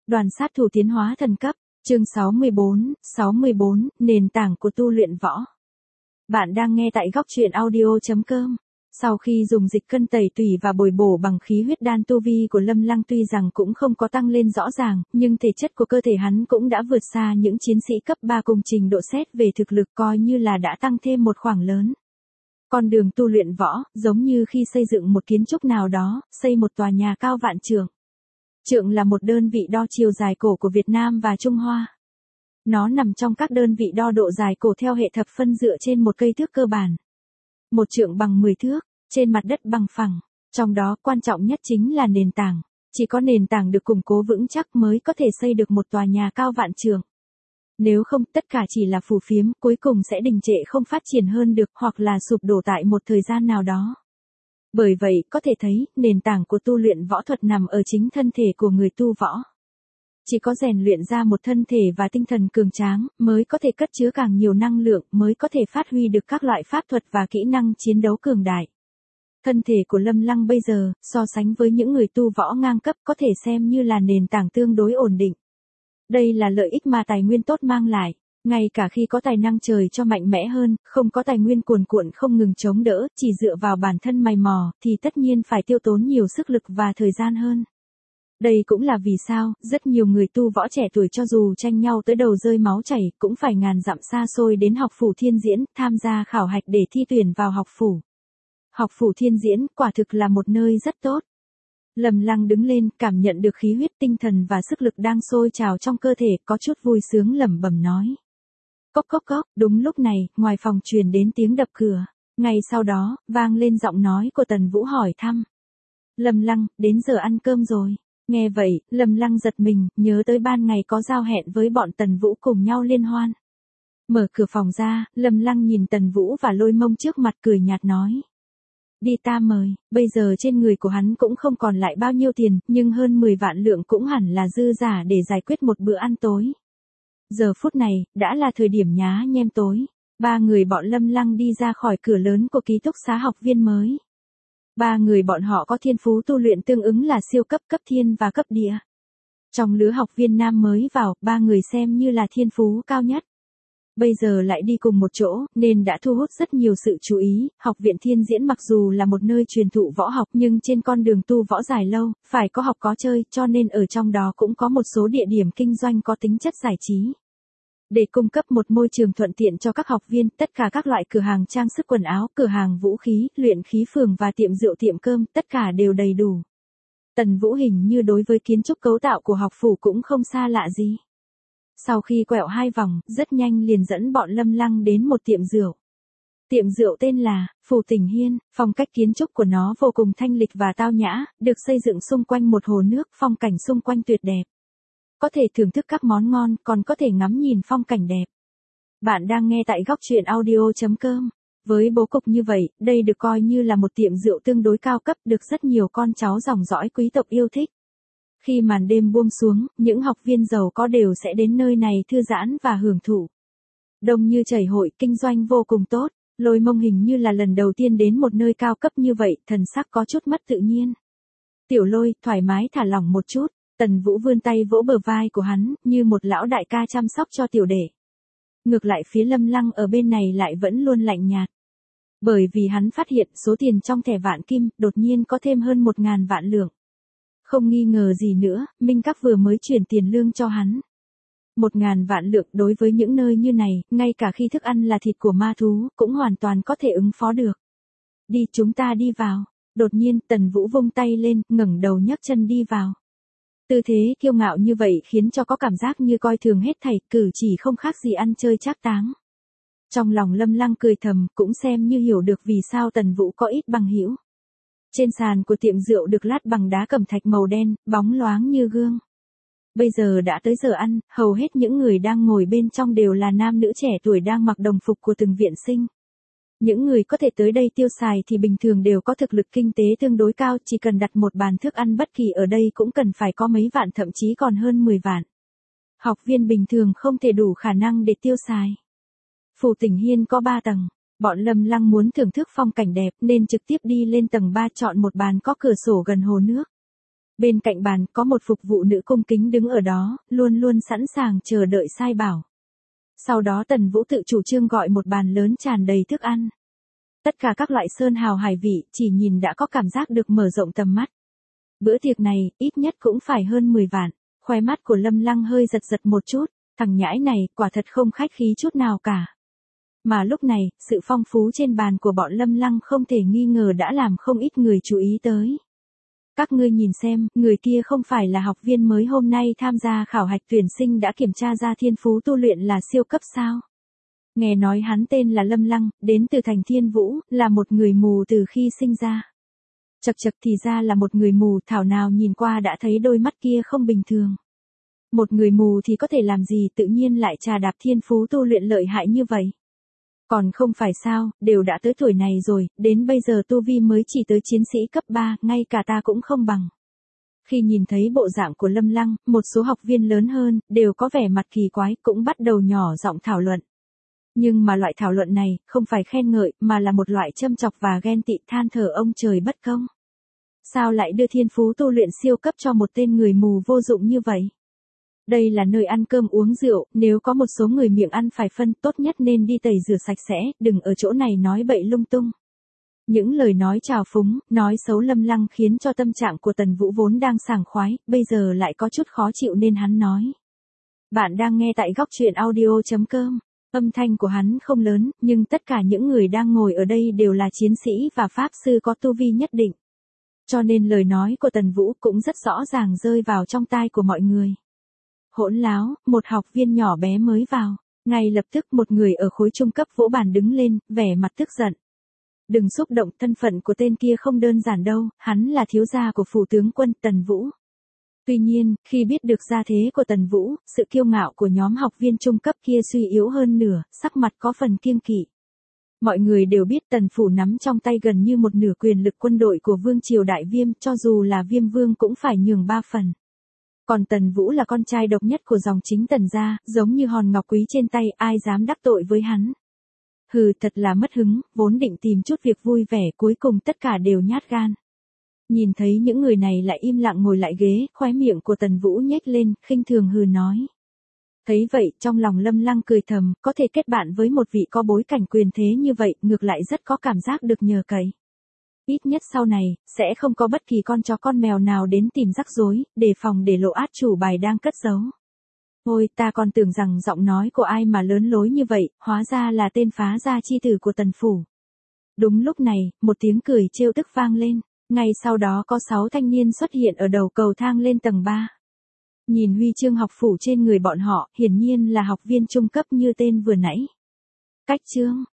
Đoàn sát thủ tiến hóa thần cấp, chương 64, nền tảng của tu luyện võ. Bạn đang nghe tại góc truyện audio.com. Sau khi dùng dịch cân tẩy tủy và bồi bổ bằng khí huyết đan, tu vi của Lâm Lăng tuy rằng cũng không có tăng lên rõ ràng, nhưng thể chất của cơ thể hắn cũng đã vượt xa những chiến sĩ cấp 3 cùng trình độ xét về thực lực, coi như là đã tăng thêm một khoảng lớn. Con đường tu luyện võ, giống như khi xây dựng một kiến trúc nào đó, xây một tòa nhà cao vạn trượng. Trượng là một đơn vị đo chiều dài cổ của Việt Nam và Trung Hoa. Nó nằm trong các đơn vị đo độ dài cổ theo hệ thập phân dựa trên một cây thước cơ bản. Một trượng bằng 10 thước, trên mặt đất bằng phẳng. Trong đó quan trọng nhất chính là nền tảng. Chỉ có nền tảng được củng cố vững chắc mới có thể xây được một tòa nhà cao vạn trượng. Nếu không, tất cả chỉ là phù phiếm, cuối cùng sẽ đình trệ không phát triển hơn được, hoặc là sụp đổ tại một thời gian nào đó. Bởi vậy, có thể thấy, nền tảng của tu luyện võ thuật nằm ở chính thân thể của người tu võ. Chỉ có rèn luyện ra một thân thể và tinh thần cường tráng, mới có thể cất chứa càng nhiều năng lượng, mới có thể phát huy được các loại pháp thuật và kỹ năng chiến đấu cường đại. Thân thể của Lâm Lăng bây giờ, so sánh với những người tu võ ngang cấp, có thể xem như là nền tảng tương đối ổn định. Đây là lợi ích mà tài nguyên tốt mang lại. Ngay cả khi có tài năng trời cho mạnh mẽ hơn, không có tài nguyên cuồn cuộn không ngừng chống đỡ, chỉ dựa vào bản thân mày mò, thì tất nhiên phải tiêu tốn nhiều sức lực và thời gian hơn. Đây cũng là vì sao, rất nhiều người tu võ trẻ tuổi cho dù tranh nhau tới đầu rơi máu chảy, cũng phải ngàn dặm xa xôi đến học phủ Thiên Diễn, tham gia khảo hạch để thi tuyển vào học phủ. Học phủ Thiên Diễn, quả thực là một nơi rất tốt. Lâm Lăng đứng lên, cảm nhận được khí huyết, tinh thần và sức lực đang sôi trào trong cơ thể, có chút vui sướng lẩm bẩm nói. Cốc cốc cốc, đúng lúc này, ngoài phòng truyền đến tiếng đập cửa. Ngay sau đó, vang lên giọng nói của Tần Vũ hỏi thăm. Lâm Lăng, đến giờ ăn cơm rồi. Nghe vậy, Lâm Lăng giật mình, nhớ tới ban ngày có giao hẹn với bọn Tần Vũ cùng nhau liên hoan. Mở cửa phòng ra, Lâm Lăng nhìn Tần Vũ và Lôi Mông trước mặt cười nhạt nói. Đi ta mời, bây giờ trên người của hắn cũng không còn lại bao nhiêu tiền, nhưng hơn 10 vạn lượng cũng hẳn là dư giả để giải quyết một bữa ăn tối. Giờ phút này, đã là thời điểm nhá nhem tối. Ba người bọn Lâm Lăng đi ra khỏi cửa lớn của ký túc xá học viên mới. Ba người bọn họ có thiên phú tu luyện tương ứng là siêu cấp, cấp thiên và cấp địa. Trong lứa học viên nam mới vào, ba người xem như là thiên phú cao nhất. Bây giờ lại đi cùng một chỗ, nên đã thu hút rất nhiều sự chú ý. Học viện Thiên Diễn mặc dù là một nơi truyền thụ võ học, nhưng trên con đường tu võ dài lâu, phải có học có chơi, cho nên ở trong đó cũng có một số địa điểm kinh doanh có tính chất giải trí. Để cung cấp một môi trường thuận tiện cho các học viên, tất cả các loại cửa hàng trang sức quần áo, cửa hàng vũ khí, luyện khí phường và tiệm rượu tiệm cơm, tất cả đều đầy đủ. Tần Vũ hình như đối với kiến trúc cấu tạo của học phủ cũng không xa lạ gì. Sau khi quẹo 2 vòng, rất nhanh liền dẫn bọn Lâm Lăng đến một tiệm rượu. Tiệm rượu tên là Phủ Tỉnh Hiên, phong cách kiến trúc của nó vô cùng thanh lịch và tao nhã, được xây dựng xung quanh một hồ nước, phong cảnh xung quanh tuyệt đẹp. Có thể thưởng thức các món ngon, còn có thể ngắm nhìn phong cảnh đẹp. Bạn đang nghe tại góc truyện audio.com. Với bố cục như vậy, đây được coi như là một tiệm rượu tương đối cao cấp, được rất nhiều con cháu dòng dõi quý tộc yêu thích. Khi màn đêm buông xuống, những học viên giàu có đều sẽ đến nơi này thư giãn và hưởng thụ. Đông như chảy hội, kinh doanh vô cùng tốt. Lôi Mông hình như là lần đầu tiên đến một nơi cao cấp như vậy, thần sắc có chút mất tự nhiên. Tiểu Lôi, thoải mái thả lỏng một chút. Tần Vũ vươn tay vỗ bờ vai của hắn, như một lão đại ca chăm sóc cho tiểu đệ. Ngược lại phía Lâm Lăng ở bên này lại vẫn luôn lạnh nhạt. Bởi vì hắn phát hiện số tiền trong thẻ vạn kim, đột nhiên có thêm hơn 1.000 vạn lượng. Không nghi ngờ gì nữa, Minh Các vừa mới chuyển tiền lương cho hắn. 1.000 vạn lượng đối với những nơi như này, ngay cả khi thức ăn là thịt của ma thú, cũng hoàn toàn có thể ứng phó được. Đi, chúng ta đi vào. Đột nhiên, Tần Vũ vung tay lên, ngẩng đầu nhấc chân đi vào. Tư thế kiêu ngạo như vậy khiến cho có cảm giác như coi thường hết thảy, cử chỉ không khác gì ăn chơi trác táng. Trong lòng Lâm Lăng cười thầm, cũng xem như hiểu được vì sao Tần Vũ có ít bằng hữu. Trên sàn của tiệm rượu được lát bằng đá cẩm thạch màu đen, bóng loáng như gương. Bây giờ đã tới giờ ăn, hầu hết những người đang ngồi bên trong đều là nam nữ trẻ tuổi đang mặc đồng phục của từng viện sinh. Những người có thể tới đây tiêu xài thì bình thường đều có thực lực kinh tế tương đối cao, chỉ cần đặt một bàn thức ăn bất kỳ ở đây cũng cần phải có mấy vạn, thậm chí còn hơn 10 vạn. Học viên bình thường không thể đủ khả năng để tiêu xài. Phủ Tỉnh Hiên có 3 tầng. Bọn Lâm Lăng muốn thưởng thức phong cảnh đẹp nên trực tiếp đi lên tầng 3 chọn một bàn có cửa sổ gần hồ nước. Bên cạnh bàn có một phục vụ nữ cung kính đứng ở đó, luôn luôn sẵn sàng chờ đợi sai bảo. Sau đó Tần Vũ tự chủ trương gọi một bàn lớn tràn đầy thức ăn. Tất cả các loại sơn hào hải vị, chỉ nhìn đã có cảm giác được mở rộng tầm mắt. Bữa tiệc này, ít nhất cũng phải hơn 10 vạn. Khóe mắt của Lâm Lăng hơi giật giật một chút, thằng nhãi này quả thật không khách khí chút nào cả. Mà lúc này, sự phong phú trên bàn của bọn Lâm Lăng không thể nghi ngờ đã làm không ít người chú ý tới. Các ngươi nhìn xem, người kia không phải là học viên mới hôm nay tham gia khảo hạch tuyển sinh đã kiểm tra ra thiên phú tu luyện là siêu cấp sao? Nghe nói hắn tên là Lâm Lăng, đến từ thành Thiên Vũ, là một người mù từ khi sinh ra. Chậc chậc thì ra là một người mù, thảo nào nhìn qua đã thấy đôi mắt kia không bình thường. Một người mù thì có thể làm gì tự nhiên lại trà đạp thiên phú tu luyện lợi hại như vậy. Còn không phải sao, đều đã tới tuổi này rồi, đến bây giờ tu vi mới chỉ tới chiến sĩ cấp 3, ngay cả ta cũng không bằng. Khi nhìn thấy bộ dạng của Lâm Lăng, một số học viên lớn hơn, đều có vẻ mặt kỳ quái, cũng bắt đầu nhỏ giọng thảo luận. Nhưng mà loại thảo luận này, không phải khen ngợi, mà là một loại châm chọc và ghen tị, than thở ông trời bất công. Sao lại đưa thiên phú tu luyện siêu cấp cho một tên người mù vô dụng như vậy? Đây là nơi ăn cơm uống rượu, nếu có một số người miệng ăn phải phân, tốt nhất nên đi tẩy rửa sạch sẽ, đừng ở chỗ này nói bậy lung tung. Những lời nói trào phúng, nói xấu Lâm Lăng khiến cho tâm trạng của Tần Vũ vốn đang sảng khoái, bây giờ lại có chút khó chịu nên hắn nói. Bạn đang nghe tại góc truyện audio.com. Âm thanh của hắn không lớn, nhưng tất cả những người đang ngồi ở đây đều là chiến sĩ và pháp sư có tu vi nhất định. Cho nên lời nói của Tần Vũ cũng rất rõ ràng rơi vào trong tai của mọi người. Hỗn láo, một học viên nhỏ bé mới vào. Ngay lập tức một người ở khối trung cấp vỗ bàn đứng lên, vẻ mặt tức giận. Đừng xúc động, thân phận của tên kia không đơn giản đâu, hắn là thiếu gia của phủ tướng quân Tần Vũ. Tuy nhiên, khi biết được gia thế của Tần Vũ, sự kiêu ngạo của nhóm học viên trung cấp kia suy yếu hơn nửa, sắc mặt có phần kiêng kỵ. Mọi người đều biết Tần phủ nắm trong tay gần như một nửa quyền lực quân đội của Vương triều Đại Viêm, cho dù là Viêm Vương cũng phải nhường 3 phần. Còn Tần Vũ là con trai độc nhất của dòng chính Tần gia, giống như hòn ngọc quý trên tay, ai dám đắc tội với hắn. Hừ, thật là mất hứng, vốn định tìm chút việc vui vẻ, cuối cùng tất cả đều nhát gan. Nhìn thấy những người này lại im lặng ngồi lại ghế, khóe miệng của Tần Vũ nhếch lên, khinh thường hừ nói. Thấy vậy, trong lòng Lâm Lăng cười thầm, có thể kết bạn với một vị có bối cảnh quyền thế như vậy, ngược lại rất có cảm giác được nhờ cậy. Ít nhất sau này, sẽ không có bất kỳ con chó con mèo nào đến tìm rắc rối, đề phòng để lộ át chủ bài đang cất giấu. Ôi, ta còn tưởng rằng giọng nói của ai mà lớn lối như vậy, hóa ra là tên phá gia chi tử của Tần phủ. Đúng lúc này, một tiếng cười trêu tức vang lên, ngay sau đó có 6 thanh niên xuất hiện ở đầu cầu thang lên tầng 3. Nhìn huy chương học phủ trên người bọn họ, hiển nhiên là học viên trung cấp như tên vừa nãy. Cách chương